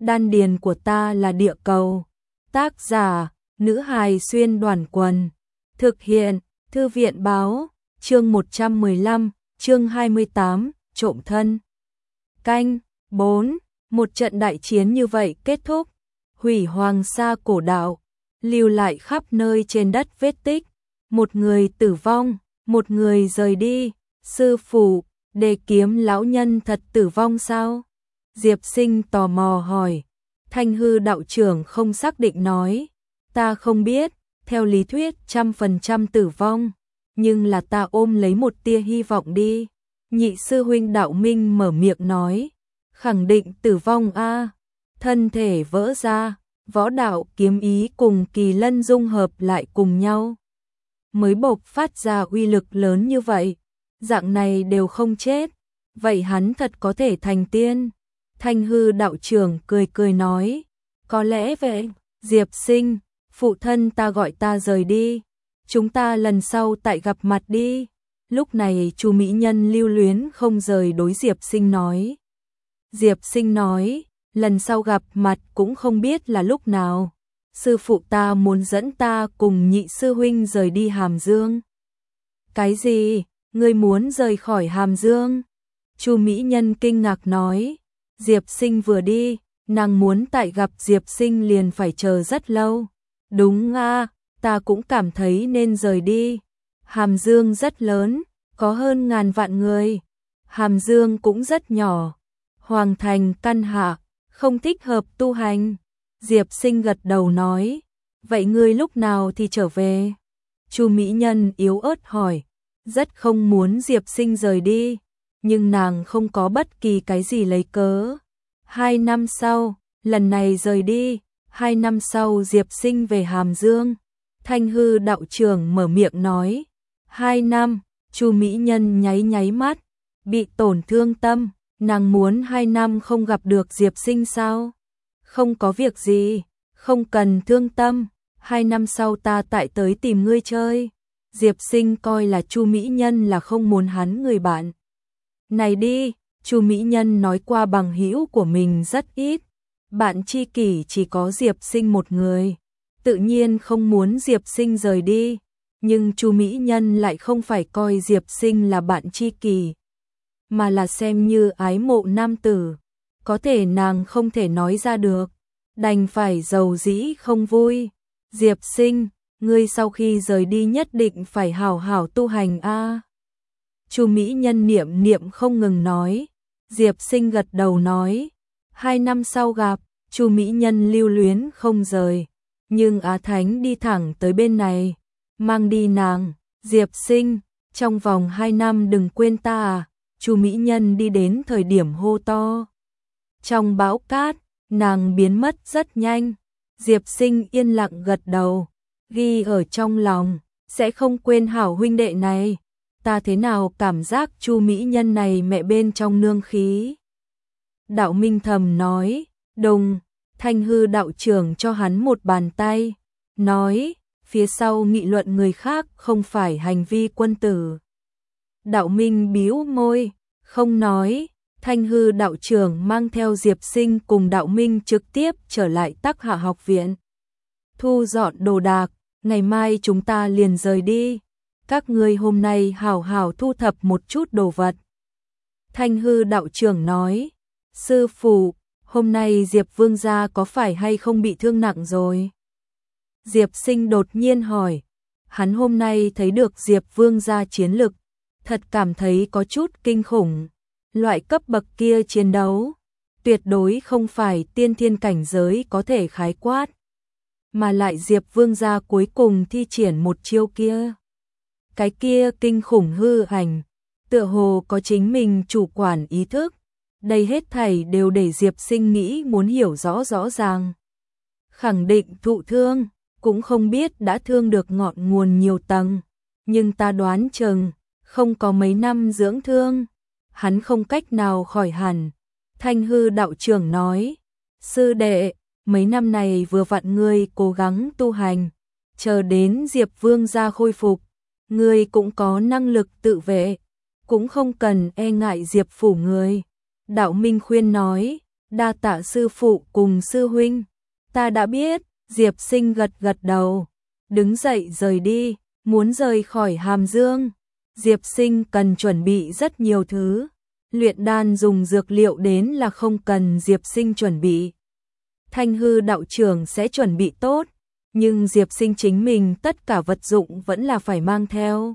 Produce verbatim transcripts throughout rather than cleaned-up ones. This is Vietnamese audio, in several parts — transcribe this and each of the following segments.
đan điền của ta là địa cầu. Tác giả, nữ hài xuyên đoàn quần. Thực hiện, thư viện báo, chương một trăm mười lăm, chương hai mươi tám, trộm thân. Canh, bốn, một trận đại chiến như vậy kết thúc, hủy hoàng sa cổ đạo, lưu lại khắp nơi trên đất vết tích, một người tử vong, một người rời đi. Sư phụ, Đề Kiếm lão nhân thật tử vong sao? Diệp Sinh tò mò hỏi. Thanh hư đạo trưởng không xác định nói, ta không biết, theo lý thuyết trăm phần trăm tử vong, nhưng là ta ôm lấy một tia hy vọng đi. Nhị sư huynh Đạo Minh mở miệng nói, khẳng định tử vong a. Thân thể vỡ ra, võ đạo kiếm ý cùng kỳ lân dung hợp lại cùng nhau, mới bộc phát ra uy lực lớn như vậy. Dạng này đều không chết, vậy hắn thật có thể thành tiên. Thanh hư đạo trưởng cười cười nói, có lẽ vậy. Diệp Sinh, phụ thân ta gọi ta rời đi, chúng ta lần sau tại gặp mặt đi. Lúc này Chu mỹ nhân lưu luyến không rời đối Diệp Sinh nói. Diệp Sinh nói, lần sau gặp mặt cũng không biết là lúc nào. Sư phụ ta muốn dẫn ta cùng nhị sư huynh rời đi Hàm Dương. Cái gì? Ngươi muốn rời khỏi Hàm Dương? Chu mỹ nhân kinh ngạc nói. Diệp Sinh vừa đi, nàng muốn tại gặp Diệp Sinh liền phải chờ rất lâu. Đúng a, ta cũng cảm thấy nên rời đi. Hàm Dương rất lớn, có hơn ngàn vạn người. Hàm Dương cũng rất nhỏ. Hoàng thành căn hạ, không thích hợp tu hành. Diệp Sinh gật đầu nói, vậy ngươi lúc nào thì trở về? Chu mỹ nhân yếu ớt hỏi, rất không muốn Diệp Sinh rời đi, nhưng nàng không có bất kỳ cái gì lấy cớ. Hai năm sau, lần này rời đi, hai năm sau Diệp Sinh về Hàm Dương. Thanh hư đạo trưởng mở miệng nói, hai năm. Chu mỹ nhân nháy nháy mắt, bị tổn thương tâm, nàng muốn hai năm không gặp được Diệp Sinh sao? Không có việc gì, không cần thương tâm, hai năm sau ta tại tới tìm ngươi chơi. Diệp Sinh coi là Chu mỹ nhân là không muốn hắn người bạn. Này đi, Chu mỹ nhân nói qua bằng hữu của mình rất ít, bạn tri kỷ chỉ có Diệp Sinh một người, tự nhiên không muốn Diệp Sinh rời đi, nhưng Chu mỹ nhân lại không phải coi Diệp Sinh là bạn tri kỷ, mà là xem như ái mộ nam tử, có thể nàng không thể nói ra được, đành phải giàu dĩ không vui. Diệp Sinh, ngươi sau khi rời đi nhất định phải hảo hảo tu hành a. Chu mỹ nhân niệm niệm không ngừng nói. Diệp Sinh gật đầu nói, hai năm sau gặp. Chu mỹ nhân lưu luyến không rời, nhưng Á Thánh đi thẳng tới bên này, mang đi nàng. Diệp Sinh, trong vòng hai năm đừng quên ta à. Chu mỹ nhân đi đến thời điểm hô to. Trong bão cát, nàng biến mất rất nhanh. Diệp Sinh yên lặng gật đầu, ghi ở trong lòng, sẽ không quên hảo huynh đệ này. Ta thế nào cảm giác Chu mỹ nhân này mẹ bên trong nương khí. Đạo Minh thầm nói, đùng. Thanh hư đạo trưởng cho hắn một bàn tay, nói, phía sau nghị luận người khác không phải hành vi quân tử. Đạo Minh bĩu môi, không nói. Thanh hư đạo trưởng mang theo Diệp Sinh cùng Đạo Minh trực tiếp trở lại Tắc Hạ học viện. Thu dọn đồ đạc, ngày mai chúng ta liền rời đi. Các ngươi hôm nay hảo hảo thu thập một chút đồ vật. Thanh hư đạo trưởng nói, sư phụ, hôm nay Diệp Vương gia có phải hay không bị thương nặng rồi? Diệp Sinh đột nhiên hỏi, hắn hôm nay thấy được Diệp Vương gia chiến lực, thật cảm thấy có chút kinh khủng. Loại cấp bậc kia chiến đấu, tuyệt đối không phải tiên thiên cảnh giới có thể khái quát. Mà lại Diệp Vương gia cuối cùng thi triển một chiêu kia. Cái kia kinh khủng hư ảnh, tựa hồ có chính mình chủ quản ý thức. Đây hết thảy đều để Diệp Sinh nghĩ muốn hiểu rõ rõ ràng. Khẳng định thụ thương, cũng không biết đã thương được ngọn nguồn nhiều tầng. Nhưng ta đoán chừng, không có mấy năm dưỡng thương, hắn không cách nào khỏi hẳn. Thanh hư đạo trưởng nói, sư đệ, mấy năm này vừa vặn ngươi cố gắng tu hành, chờ đến Diệp Vương gia khôi phục, ngươi cũng có năng lực tự vệ, cũng không cần e ngại Diệp phủ người. Đạo Minh khuyên nói, Đa tạ sư phụ cùng sư huynh. Ta đã biết, Diệp Sinh gật gật đầu, đứng dậy rời đi, muốn rời khỏi Hàm Dương. Diệp Sinh cần chuẩn bị rất nhiều thứ, luyện đan dùng dược liệu đến là không cần Diệp Sinh chuẩn bị. Thanh hư đạo trưởng sẽ chuẩn bị tốt, nhưng Diệp Sinh chính mình tất cả vật dụng vẫn là phải mang theo.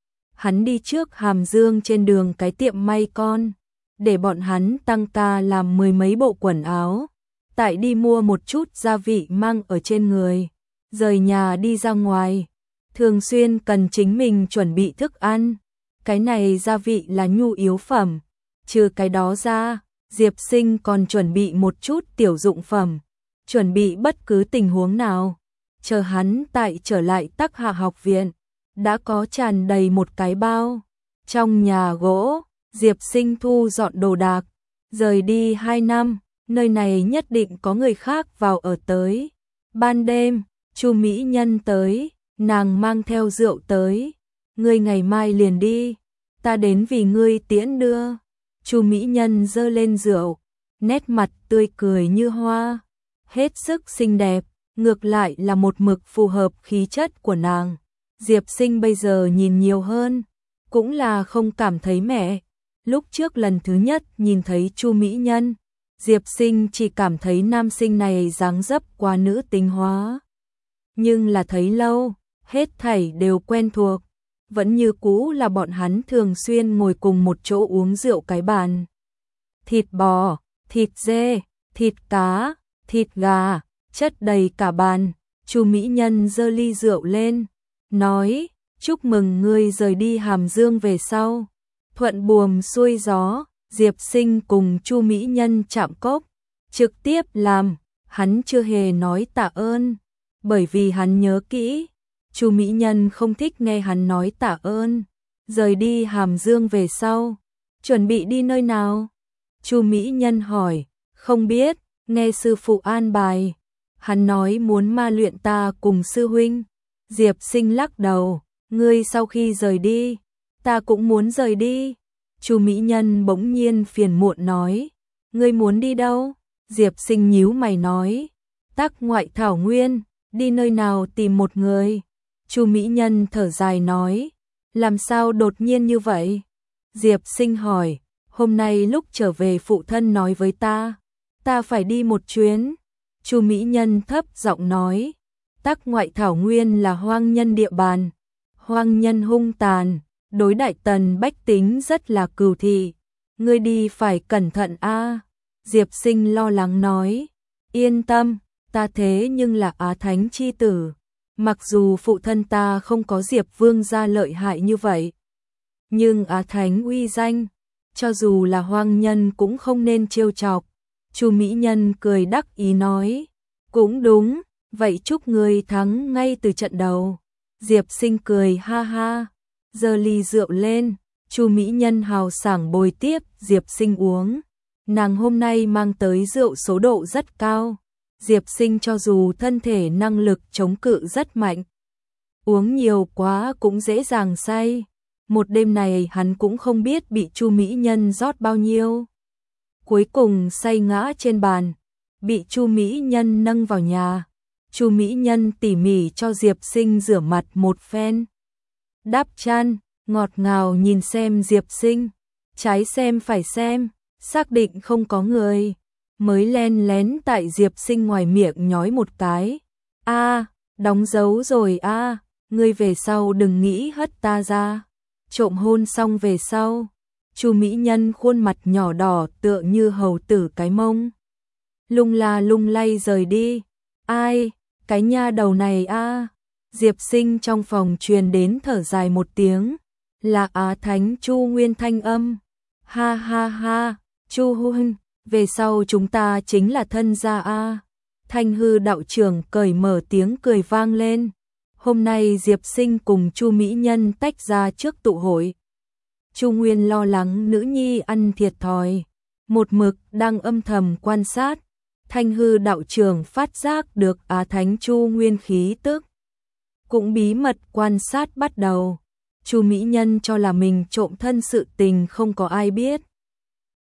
Hắn đi trước Hàm Dương trên đường cái tiệm may con, để bọn hắn tăng ca làm mười mấy bộ quần áo, tại đi mua một chút gia vị mang ở trên người, rời nhà đi ra ngoài, thường xuyên cần chính mình chuẩn bị thức ăn, cái này gia vị là nhu yếu phẩm, trừ cái đó ra, Diệp Sinh còn chuẩn bị một chút tiểu dụng phẩm, chuẩn bị bất cứ tình huống nào, chờ hắn tại trở lại Tắc Hạ học viện, đã có tràn đầy một cái bao. Trong nhà gỗ, Diệp Sinh thu dọn đồ đạc, rời đi hai năm, nơi này nhất định có người khác vào ở tới. Ban đêm, Chu Mỹ Nhân tới, nàng mang theo rượu tới, ngươi ngày mai liền đi, ta đến vì ngươi tiễn đưa. Chu Mỹ Nhân giơ lên rượu, nét mặt tươi cười như hoa, hết sức xinh đẹp, ngược lại là một mực phù hợp khí chất của nàng. Diệp Sinh bây giờ nhìn nhiều hơn, cũng là không cảm thấy mẹ. Lúc trước lần thứ nhất nhìn thấy Chu Mỹ Nhân, Diệp Sinh chỉ cảm thấy nam sinh này dáng dấp quá nữ tính hóa. Nhưng là thấy lâu, hết thảy đều quen thuộc, vẫn như cũ là bọn hắn thường xuyên ngồi cùng một chỗ uống rượu cái bàn. Thịt bò, thịt dê, thịt cá, thịt gà, chất đầy cả bàn. Chu Mỹ Nhân giơ ly rượu lên, nói, chúc mừng ngươi rời đi Hàm Dương về sau. Thuận buồm xuôi gió, Diệp Sinh cùng Chu Mỹ Nhân chạm cốc, trực tiếp làm, hắn chưa hề nói tạ ơn, bởi vì hắn nhớ kỹ, Chu Mỹ Nhân không thích nghe hắn nói tạ ơn. Rời đi Hàm Dương về sau, chuẩn bị đi nơi nào? Chu Mỹ Nhân hỏi, không biết, nghe sư phụ an bài, hắn nói muốn ma luyện ta cùng sư huynh. Diệp Sinh lắc đầu, ngươi sau khi rời đi, ta cũng muốn rời đi. Chu Mỹ Nhân bỗng nhiên phiền muộn nói, ngươi muốn đi đâu? Diệp Sinh nhíu mày nói, Tắc Ngoại Thảo Nguyên, đi nơi nào tìm một người? Chu Mỹ Nhân thở dài nói, làm sao đột nhiên như vậy? Diệp Sinh hỏi, hôm nay lúc trở về phụ thân nói với ta, ta phải đi một chuyến. Chu Mỹ Nhân thấp giọng nói, Tắc Ngoại Thảo Nguyên là hoang nhân địa bàn, hoang nhân hung tàn, đối đại tần bách tính rất là cừu thị, ngươi đi phải cẩn thận a. Diệp Sinh lo lắng nói, yên tâm, ta thế nhưng là Á Thánh chi tử, mặc dù phụ thân ta không có Diệp Vương gia lợi hại như vậy, nhưng Á Thánh uy danh, cho dù là hoang nhân cũng không nên trêu chọc. Chu Mỹ Nhân cười đắc ý nói, cũng đúng, vậy chúc ngươi thắng ngay từ trận đầu. Diệp Sinh cười ha ha, giơ ly rượu lên, Chu Mỹ Nhân hào sảng bồi tiếp Diệp Sinh uống. Nàng hôm nay mang tới rượu số độ rất cao, Diệp Sinh cho dù thân thể năng lực chống cự rất mạnh, uống nhiều quá cũng dễ dàng say. Một đêm này hắn cũng không biết bị Chu Mỹ Nhân rót bao nhiêu. Cuối cùng say ngã trên bàn, bị Chu Mỹ Nhân nâng vào nhà. Chu Mỹ Nhân tỉ mỉ cho Diệp Sinh rửa mặt một phen, đắp chăn, ngọt ngào nhìn xem Diệp Sinh, trái xem phải xem, xác định không có người, mới len lén tại Diệp Sinh ngoài miệng nhói một cái. A, đóng dấu rồi a, à, ngươi về sau đừng nghĩ hất ta ra. Trộm hôn xong về sau, Chu Mỹ Nhân khuôn mặt nhỏ đỏ tựa như hầu tử cái mông, lung la lung lay rời đi. Ai, cái nha đầu này a. À. Diệp Sinh trong phòng truyền đến thở dài một tiếng, là Á Thánh Chu Nguyên thanh âm. Ha ha ha, Chu huynh, về sau chúng ta chính là thân gia a. À. Thanh hư đạo trưởng cởi mở tiếng cười vang lên. Hôm nay Diệp Sinh cùng Chu Mỹ Nhân tách ra trước tụ hội. Chu Nguyên lo lắng nữ nhi ăn thiệt thòi, một mực đang âm thầm quan sát. Thanh hư đạo trưởng phát giác được Á Thánh Chu Nguyên khí tức, cũng bí mật quan sát bắt đầu. Chu Mỹ Nhân cho là mình trộm thân sự tình không có ai biết,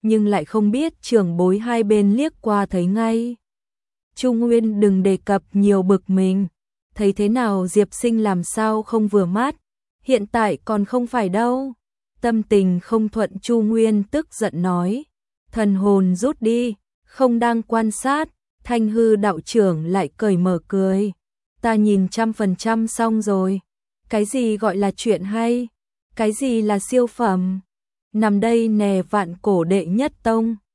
nhưng lại không biết trưởng bối hai bên liếc qua thấy ngay. Chu Nguyên đừng đề cập nhiều bực mình, thấy thế nào Diệp Sinh làm sao không vừa mắt, hiện tại còn không phải đâu. Tâm tình không thuận Chu Nguyên tức giận nói, thần hồn rút đi, không đang quan sát. Thanh hư đạo trưởng lại cởi mở cười, ta nhìn trăm phần trăm xong rồi, cái gì gọi là chuyện hay, cái gì là siêu phẩm, nằm đây nè vạn cổ đệ nhất tông.